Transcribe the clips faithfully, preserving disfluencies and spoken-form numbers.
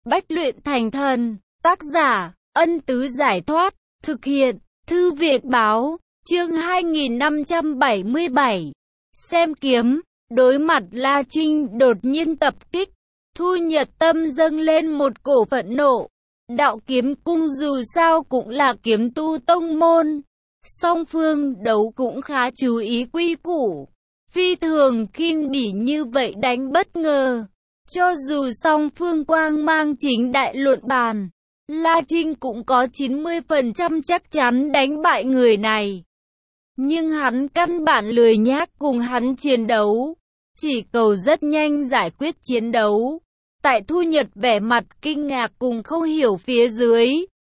Bách luyện thành thần. Tác giả, Ân Tứ Giải Thoát. Thực hiện, Thư Viện Báo. Chương hai nghìn năm trăm bảy mươi bảy. Xem kiếm. Đối mặt La Trinh đột nhiên tập kích, Thu Nhật tâm dâng lên một cổ phẫn nộ. Đạo kiếm cung dù sao cũng là kiếm tu tông môn, song phương đấu cũng khá chú ý quy củ, phi thường khinh bỉ như vậy đánh bất ngờ. Cho dù song phương quang mang chính đại luận bàn, La Trinh cũng có chín mươi phần trăm chắc chắn đánh bại người này. Nhưng hắn căn bản lười nhác cùng hắn chiến đấu, chỉ cầu rất nhanh giải quyết chiến đấu. Tại Thu Nhật vẻ mặt kinh ngạc cùng không hiểu phía dưới,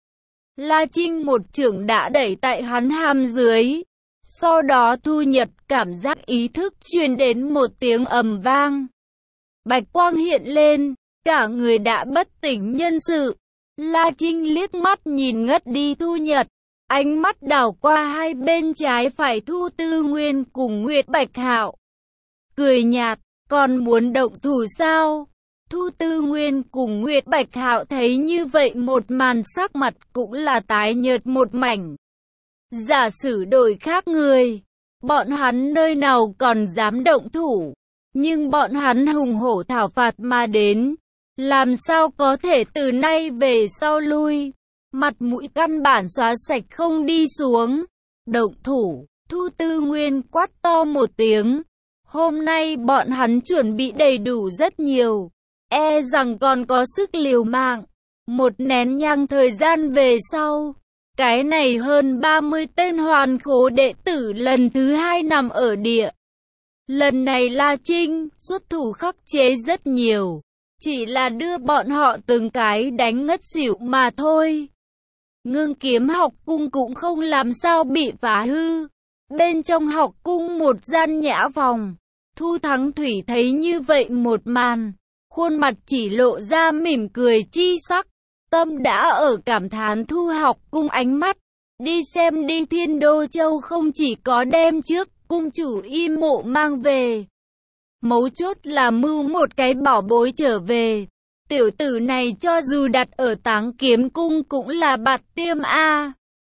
La Trinh một chưởng đã đẩy tại hắn hàm dưới. Sau đó Thu Nhật cảm giác ý thức truyền đến một tiếng ầm vang. Bạch quang hiện lên, cả người đã bất tỉnh nhân sự. La Trinh liếc mắt nhìn ngất đi Thu Nhật, ánh mắt đảo qua hai bên trái phải Thu Tư Nguyên cùng Nguyệt Bạch Hạo. Cười nhạt, còn muốn động thủ sao? Thu Tư Nguyên cùng Nguyệt Bạch Hạo thấy như vậy một màn sắc mặt cũng là tái nhợt một mảnh. Giả sử đổi khác người, bọn hắn nơi nào còn dám động thủ, nhưng bọn hắn hùng hổ thảo phạt mà đến, làm sao có thể từ nay về sau lui, mặt mũi căn bản xóa sạch không đi xuống. Động thủ, Thu Tư Nguyên quát to một tiếng, hôm nay bọn hắn chuẩn bị đầy đủ rất nhiều, e rằng còn có sức liều mạng. Một nén nhang thời gian về sau, cái này hơn ba mươi tên hoàn khố đệ tử lần thứ hai nằm ở địa. Lần này La Trinh xuất thủ khắc chế rất nhiều, chỉ là đưa bọn họ từng cái đánh ngất xỉu mà thôi. Ngưng Kiếm học cung cũng không làm sao bị phá hư. Bên trong học cung một gian nhã phòng, Thu Thắng Thủy thấy như vậy một màn, khuôn mặt chỉ lộ ra mỉm cười chi sắc, tâm đã ở cảm thán Thu học cung ánh mắt. Đi xem đi, Thiên Đô Châu không chỉ có đem trước cung chủ y mộ mang về, mấu chốt là mưu một cái bảo bối trở về. Tiểu tử này cho dù đặt ở Táng Kiếm cung cũng là bạt tiêm a.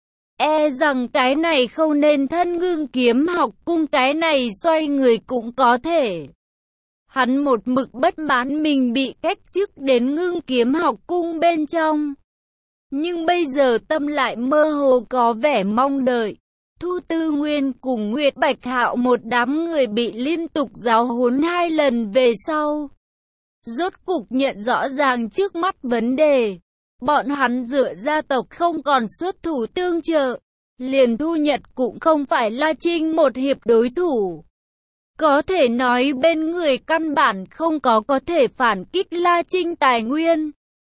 E rằng cái này không nên thân Ngưng Kiếm học cung, cái này xoay người cũng có thể. Hắn một mực bất mãn mình bị cách chức đến Ngưng Kiếm học cung bên trong, nhưng bây giờ tâm lại mơ hồ có vẻ mong đợi. Thu Tư Nguyên cùng Nguyệt Bạch Hạo một đám người bị liên tục giáo huấn hai lần về sau, rốt cục nhận rõ ràng trước mắt vấn đề. Bọn hắn dựa gia tộc không còn xuất thủ tương trợ, liền Thu Nhật cũng không phải La Trinh một hiệp đối thủ. Có thể nói bên người căn bản không có có thể phản kích La Trinh tài nguyên.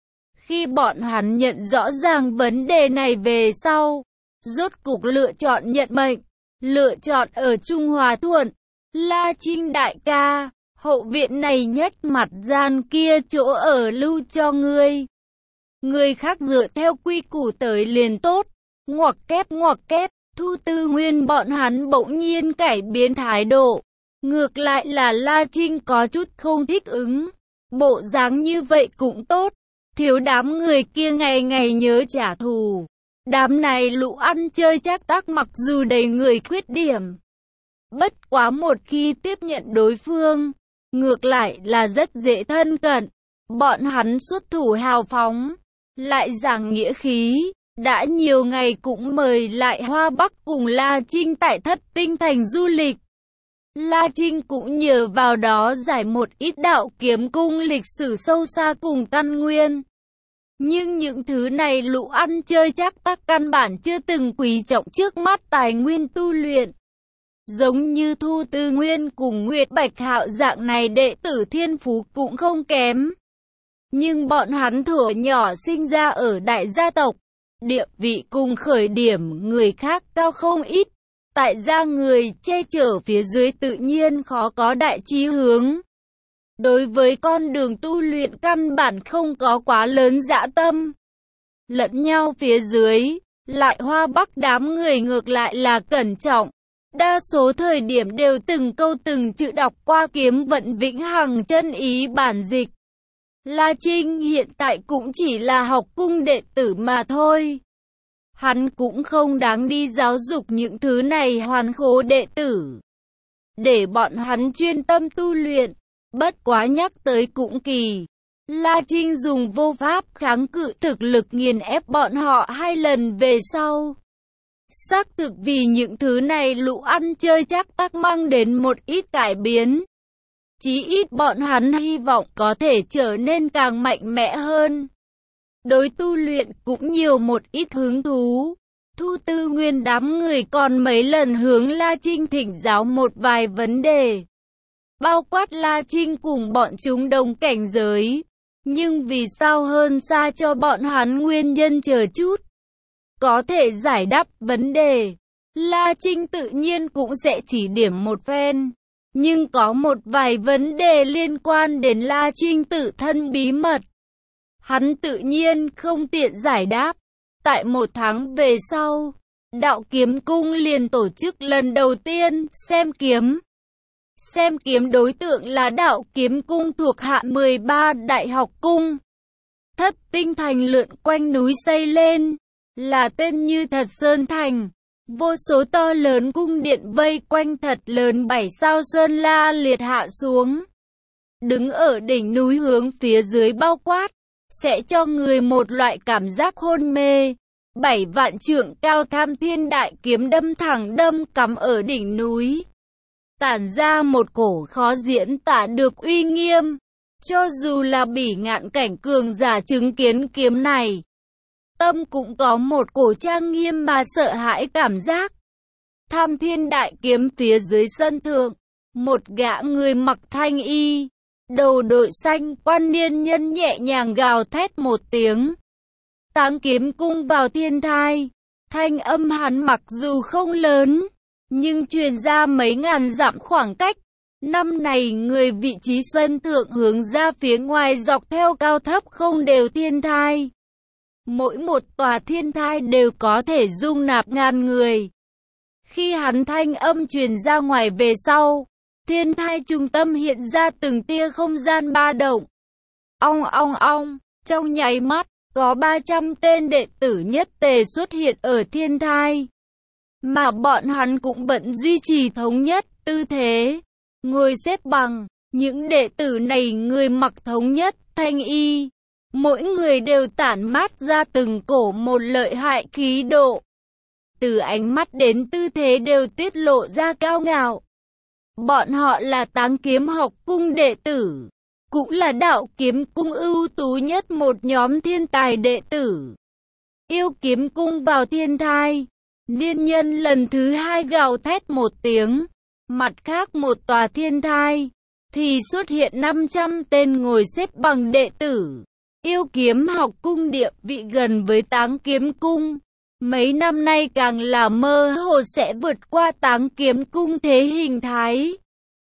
Khi bọn hắn nhận rõ ràng vấn đề này về sau, rốt cục lựa chọn nhận mệnh, lựa chọn ở Trung Hòa Thuận. La Trinh đại ca, hậu viện này nhất mặt gian kia chỗ ở lưu cho ngươi. Người khác dựa theo quy củ tới liền tốt. Ngoặc kép ngoặc kép, Thu Tư Nguyên bọn hắn bỗng nhiên cải biến thái độ. Ngược lại là La Trinh có chút không thích ứng. Bộ dáng như vậy cũng tốt, thiếu đám người kia ngày ngày nhớ trả thù. Đám này lũ ăn chơi chắc tác mặc dù đầy người khuyết điểm, bất quá một khi tiếp nhận đối phương, ngược lại là rất dễ thân cận. Bọn hắn xuất thủ hào phóng, lại giảng nghĩa khí, đã nhiều ngày cũng mời lại Hoa Bắc cùng La Trinh tại Thất Tinh Thành du lịch. La Trinh cũng nhờ vào đó giải một ít đạo kiếm cung lịch sử sâu xa cùng căn nguyên. Nhưng những thứ này lũ ăn chơi chắc tác căn bản chưa từng quý trọng trước mắt tài nguyên tu luyện. Giống như Thu Tư Nguyên cùng Nguyệt Bạch Hạo dạng này đệ tử thiên phú cũng không kém. Nhưng bọn hắn thuở nhỏ sinh ra ở đại gia tộc, địa vị cùng khởi điểm người khác cao không ít. Tại gia người che chở phía dưới tự nhiên khó có đại chí hướng. Đối với con đường tu luyện căn bản không có quá lớn dã tâm. Lẫn nhau phía dưới, lại Hoa Bắc đám người ngược lại là cẩn trọng. Đa số thời điểm đều từng câu từng chữ đọc qua Kiếm Vận Vĩnh Hằng chân ý bản dịch. La Trinh hiện tại cũng chỉ là học cung đệ tử mà thôi. Hắn cũng không đáng đi giáo dục những thứ này hoàn khố đệ tử, để bọn hắn chuyên tâm tu luyện. Bất quá nhắc tới cũng kỳ. La Trinh dùng vô pháp kháng cự thực lực nghiền ép bọn họ hai lần về sau. Xác thực vì những thứ này lũ ăn chơi chắc tắc mang đến một ít cải biến. Chí ít bọn hắn hy vọng có thể trở nên càng mạnh mẽ hơn. Đối tu luyện cũng nhiều một ít hứng thú. Thu Tư Nguyên đám người còn mấy lần hướng La Trinh thỉnh giáo một vài vấn đề. Bao quát La Trinh cùng bọn chúng đồng cảnh giới. Nhưng vì sao hơn xa cho bọn hắn nguyên nhân chờ chút. Có thể giải đáp vấn đề. La Trinh tự nhiên cũng sẽ chỉ điểm một phen. Nhưng có một vài vấn đề liên quan đến La Trinh tự thân bí mật. Hắn tự nhiên không tiện giải đáp. Tại một tháng về sau, Đạo Kiếm Cung liền tổ chức lần đầu tiên xem kiếm. Xem kiếm đối tượng là Đạo Kiếm Cung thuộc hạ mười ba đại học cung. Thất tinh thành lượn quanh núi xây lên, là tên như thật sơn thành. Vô số to lớn cung điện vây quanh thật lớn bảy sao sơn la liệt hạ xuống. Đứng ở đỉnh núi hướng phía dưới bao quát, sẽ cho người một loại cảm giác hôn mê. Bảy vạn trượng cao tham thiên đại kiếm đâm thẳng đâm cắm ở đỉnh núi. Tản ra một cổ khó diễn tả được uy nghiêm. Cho dù là bỉ ngạn cảnh cường giả chứng kiến kiếm này, tâm cũng có một cổ trang nghiêm mà sợ hãi cảm giác. Tham thiên đại kiếm phía dưới sân thượng, một gã người mặc thanh y, đầu đội xanh quan niên nhân nhẹ nhàng gào thét một tiếng. Táng kiếm cung vào thiên thai. Thanh âm hắn mặc dù không lớn, nhưng truyền ra mấy ngàn dặm khoảng cách. Năm này người vị trí sân thượng hướng ra phía ngoài dọc theo cao thấp không đều thiên thai. Mỗi một tòa thiên thai đều có thể dung nạp ngàn người. Khi hắn thanh âm truyền ra ngoài về sau, thiên thai trung tâm hiện ra từng tia không gian ba động. Ong ong ong, trong nháy mắt, có ba trăm tên đệ tử nhất tề xuất hiện ở thiên thai. Mà bọn hắn cũng vẫn duy trì thống nhất tư thế, ngồi xếp bằng. Những đệ tử này người mặc thống nhất thanh y, mỗi người đều tản mát ra từng cổ một lợi hại khí độ. Từ ánh mắt đến tư thế đều tiết lộ ra cao ngạo. Bọn họ là Táng Kiếm học cung đệ tử, cũng là Đạo Kiếm Cung ưu tú nhất một nhóm thiên tài đệ tử. Yêu Kiếm Cung vào thiên thai. Niên nhân lần thứ hai gào thét một tiếng. Mặt khác một tòa thiên thai, thì xuất hiện năm trăm tên ngồi xếp bằng đệ tử. Yêu Kiếm học cung địa vị gần với Táng Kiếm Cung. Mấy năm nay càng là mơ hồ sẽ vượt qua Táng Kiếm Cung thế hình thái.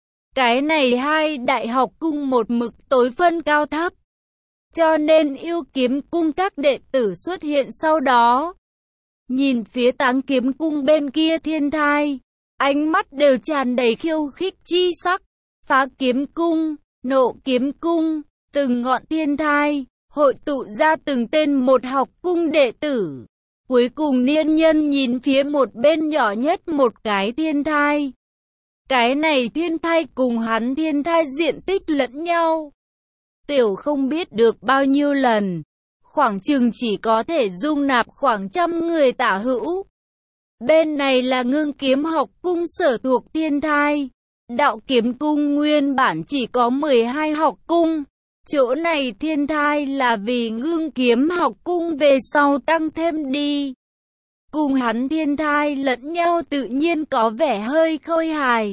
Cái này hai đại học cung một mực tối phân cao thấp. Cho nên Yêu Kiếm Cung các đệ tử xuất hiện sau đó. Nhìn phía Táng Kiếm Cung bên kia thiên thai, ánh mắt đều tràn đầy khiêu khích chi sắc. Phá Kiếm Cung, Nộ Kiếm Cung, từng ngọn thiên thai, hội tụ ra từng tên một học cung đệ tử. Cuối cùng niên nhân nhìn phía một bên nhỏ nhất một cái thiên thai. Cái này thiên thai cùng hắn thiên thai diện tích lẫn nhau. Tiểu không biết được bao nhiêu lần. Khoảng chừng chỉ có thể dung nạp khoảng trăm người tả hữu. Bên này là Ngưng Kiếm học cung sở thuộc thiên thai. Đạo Kiếm Cung nguyên bản chỉ có mười hai học cung. Chỗ này thiên thai là vì Ngưng Kiếm học cung về sau tăng thêm đi. Cùng hắn thiên thai lẫn nhau tự nhiên có vẻ hơi khôi hài.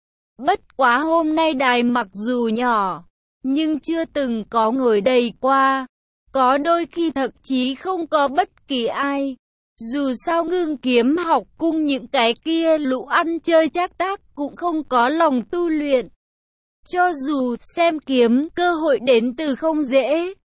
Bất quá hôm nay đài mặc dù nhỏ, nhưng chưa từng có ngồi đầy qua. Có đôi khi thậm chí không có bất kỳ ai. Dù sao Ngưng Kiếm học cung những cái kia lũ ăn chơi chắc tác cũng không có lòng tu luyện. Cho dù xem kiếm cơ hội đến từ không dễ,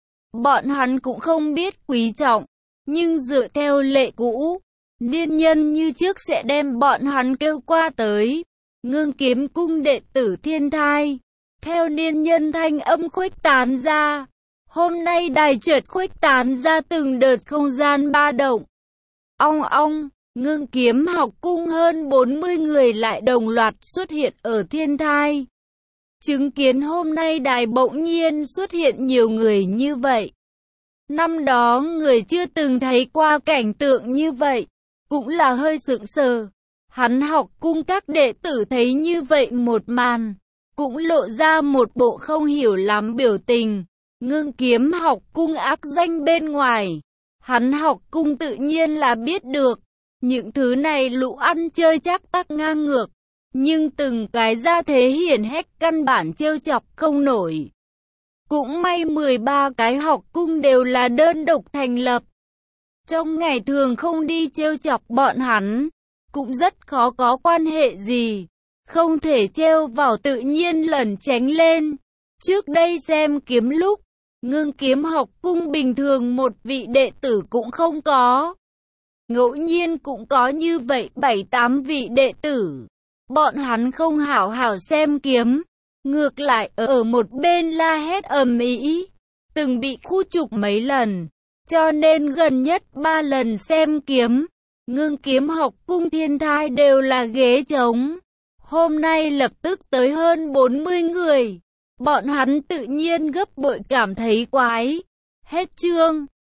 bọn hắn cũng không biết quý trọng. Nhưng dựa theo lệ cũ, niên nhân như trước sẽ đem bọn hắn kêu qua tới. Ngưng Kiếm cung đệ tử thiên thai. Theo niên nhân thanh âm khuếch tán ra, Hôm nay đài chợt khuếch tán ra từng đợt không gian ba động. Ong ong, Ngưng Kiếm học cung hơn bốn mươi người lại đồng loạt xuất hiện ở thiên thai. Chứng kiến hôm nay đài bỗng nhiên xuất hiện nhiều người như vậy. Năm đó người chưa từng thấy qua cảnh tượng như vậy, cũng là hơi sững sờ. Hắn học cung các đệ tử thấy như vậy một màn, cũng lộ ra một bộ không hiểu lắm biểu tình. Ngưng Kiếm học cung ác danh bên ngoài, hắn học cung tự nhiên là biết được. Những thứ này lũ ăn chơi chắc tắc ngang ngược, nhưng từng cái ra thế hiển hách căn bản trêu chọc không nổi. Cũng may mười ba cái học cung đều là đơn độc thành lập. Trong ngày thường không đi trêu chọc bọn hắn, cũng rất khó có quan hệ gì. Không thể trêu vào tự nhiên lẩn tránh lên. Trước đây xem kiếm lúc, Ngưng Kiếm học cung bình thường một vị đệ tử cũng không có. Ngẫu nhiên cũng có như vậy bảy tám vị đệ tử. Bọn hắn không hảo hảo xem kiếm, ngược lại ở một bên la hét ầm ĩ, từng bị khu trục mấy lần. Cho nên gần nhất ba lần xem kiếm, Ngưng Kiếm học cung thiên thai đều là ghế trống. Hôm nay lập tức tới hơn bốn mươi người. Bọn hắn tự nhiên gấp bội cảm thấy quái. Hết chương.